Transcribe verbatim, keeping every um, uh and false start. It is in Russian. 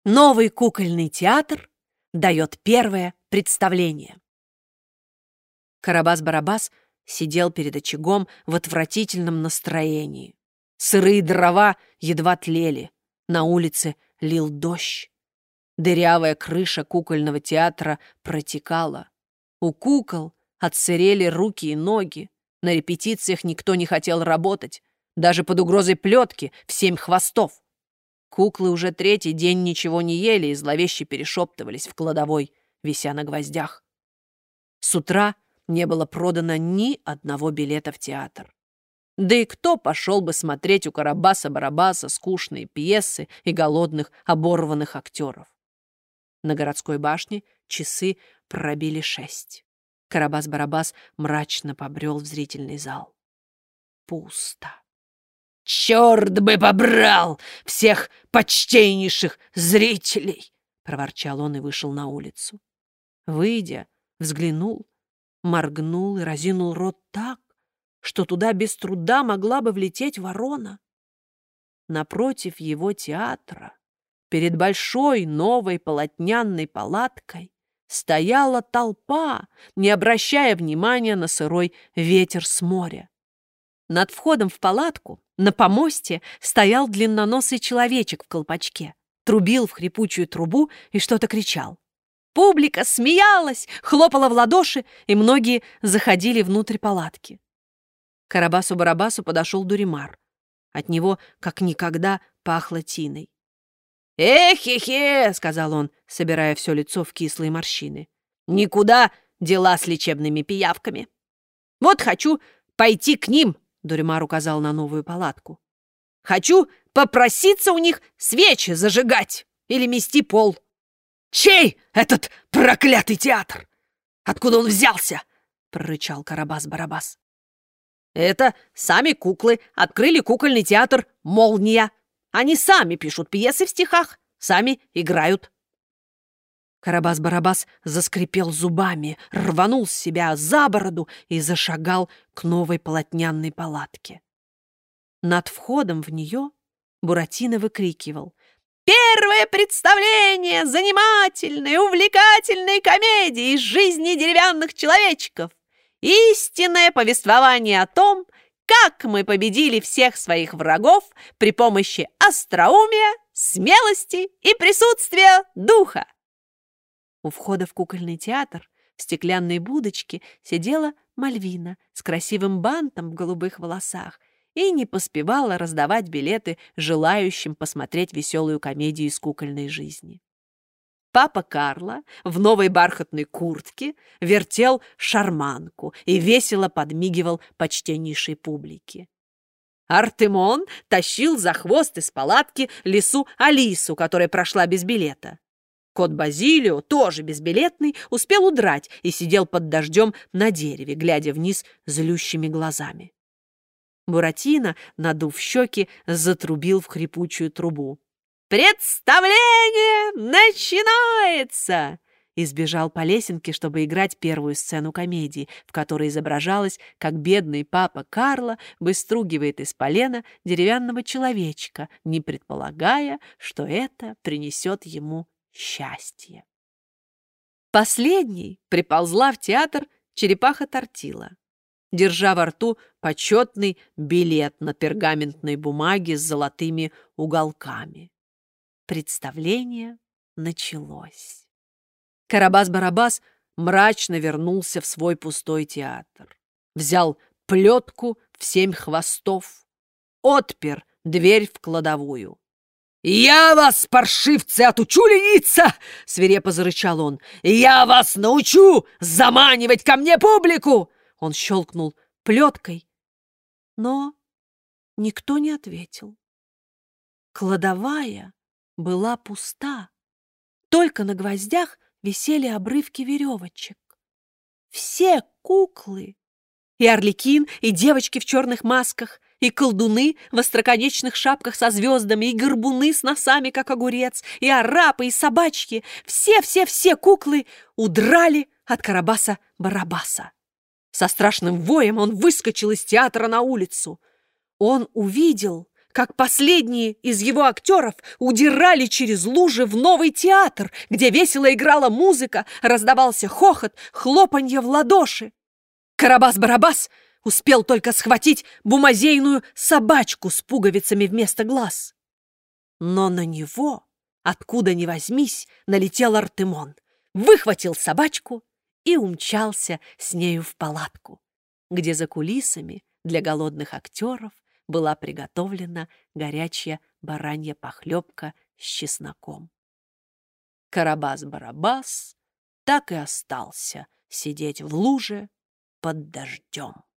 Новый кукольный театр дает первое представление. Карабас-Барабас сидел перед очагом в отвратительном настроении. Сырые дрова едва тлели, на улице лил дождь. Дырявая крыша кукольного театра протекала. У кукол отсырели руки и ноги. На репетициях никто не хотел работать, даже под угрозой плетки в семь хвостов. Куклы уже третий день ничего не ели и зловеще перешептывались в кладовой, вися на гвоздях. С утра не было продано ни одного билета в театр. Да и кто пошел бы смотреть у Карабаса-Барабаса скучные пьесы и голодных, оборванных актеров? На городской башне часы пробили шесть. Карабас-Барабас мрачно побрел в зрительный зал. Пусто. «Черт бы побрал всех почтеннейших зрителей!» — проворчал он и вышел на улицу. Выйдя, взглянул, моргнул и разинул рот так, что туда без труда могла бы влететь ворона. Напротив его театра, перед большой новой полотняной палаткой, стояла толпа, не обращая внимания на сырой ветер с моря. Над входом в палатку на помосте стоял длинноносый человечек в колпачке, трубил в хрипучую трубу и что-то кричал. Публика смеялась, хлопала в ладоши, и многие заходили внутрь палатки. К Карабасу-Барабасу подошел Дуримар. От него, как никогда, пахло тиной. «Эх-хе-хе!» — сказал он, собирая все лицо в кислые морщины. «Никуда дела с лечебными пиявками. Вот хочу пойти к ним!» — Дуримар указал на новую палатку. «Хочу попроситься у них свечи зажигать или мести пол. Чей этот проклятый театр? Откуда он взялся?» — прорычал Карабас-Барабас. «Это сами куклы открыли кукольный театр «Молния». Они сами пишут пьесы в стихах, сами играют». Карабас-Барабас заскрипел зубами, рванул с себя за бороду и зашагал к новой полотняной палатке. Над входом в нее Буратино выкрикивал: «Первое представление занимательной, увлекательной комедии из жизни деревянных человечков! Истинное повествование о том, как мы победили всех своих врагов при помощи остроумия, смелости и присутствия духа!» У входа в кукольный театр в стеклянной будочке сидела Мальвина с красивым бантом в голубых волосах и не поспевала раздавать билеты желающим посмотреть веселую комедию из кукольной жизни. Папа Карло в новой бархатной куртке вертел шарманку и весело подмигивал почтеннейшей публике. Артемон тащил за хвост из палатки лису Алису, которая прошла без билета. Кот Базилио, тоже безбилетный, успел удрать и сидел под дождем на дереве, глядя вниз злющими глазами. Буратино, надув щеки, затрубил в хрипучую трубу. «Представление начинается!» И сбежал по лесенке, чтобы играть первую сцену комедии, в которой изображалось, как бедный папа Карло выстругивает из полена деревянного человечка, не предполагая, что это принесет ему счастье. Последней приползла в театр черепаха Тортила, держа во рту почетный билет на пергаментной бумаге с золотыми уголками. Представление началось. Карабас-Барабас мрачно вернулся в свой пустой театр. Взял плетку в семь хвостов, отпер дверь в кладовую. «Я вас, паршивцы, отучу лениться!» — свирепо зарычал он. «Я вас научу заманивать ко мне публику!» Он щелкнул плеткой, но никто не ответил. Кладовая была пуста. Только на гвоздях висели обрывки веревочек. Все куклы, и Арлекин, и девочки в черных масках, и колдуны в остроконечных шапках со звездами, и горбуны с носами, как огурец, и арапы, и собачки, все-все-все куклы удрали от Карабаса-Барабаса. Со страшным воем он выскочил из театра на улицу. Он увидел, как последние из его актеров удирали через лужи в новый театр, где весело играла музыка, раздавался хохот, хлопанье в ладоши. Карабас-Барабас успел только схватить бумазейную собачку с пуговицами вместо глаз. Но на него, откуда ни возьмись, налетел Артемон, выхватил собачку и умчался с нею в палатку, где за кулисами для голодных актеров была приготовлена горячая баранья похлебка с чесноком. Карабас-Барабас так и остался сидеть в луже под дождем.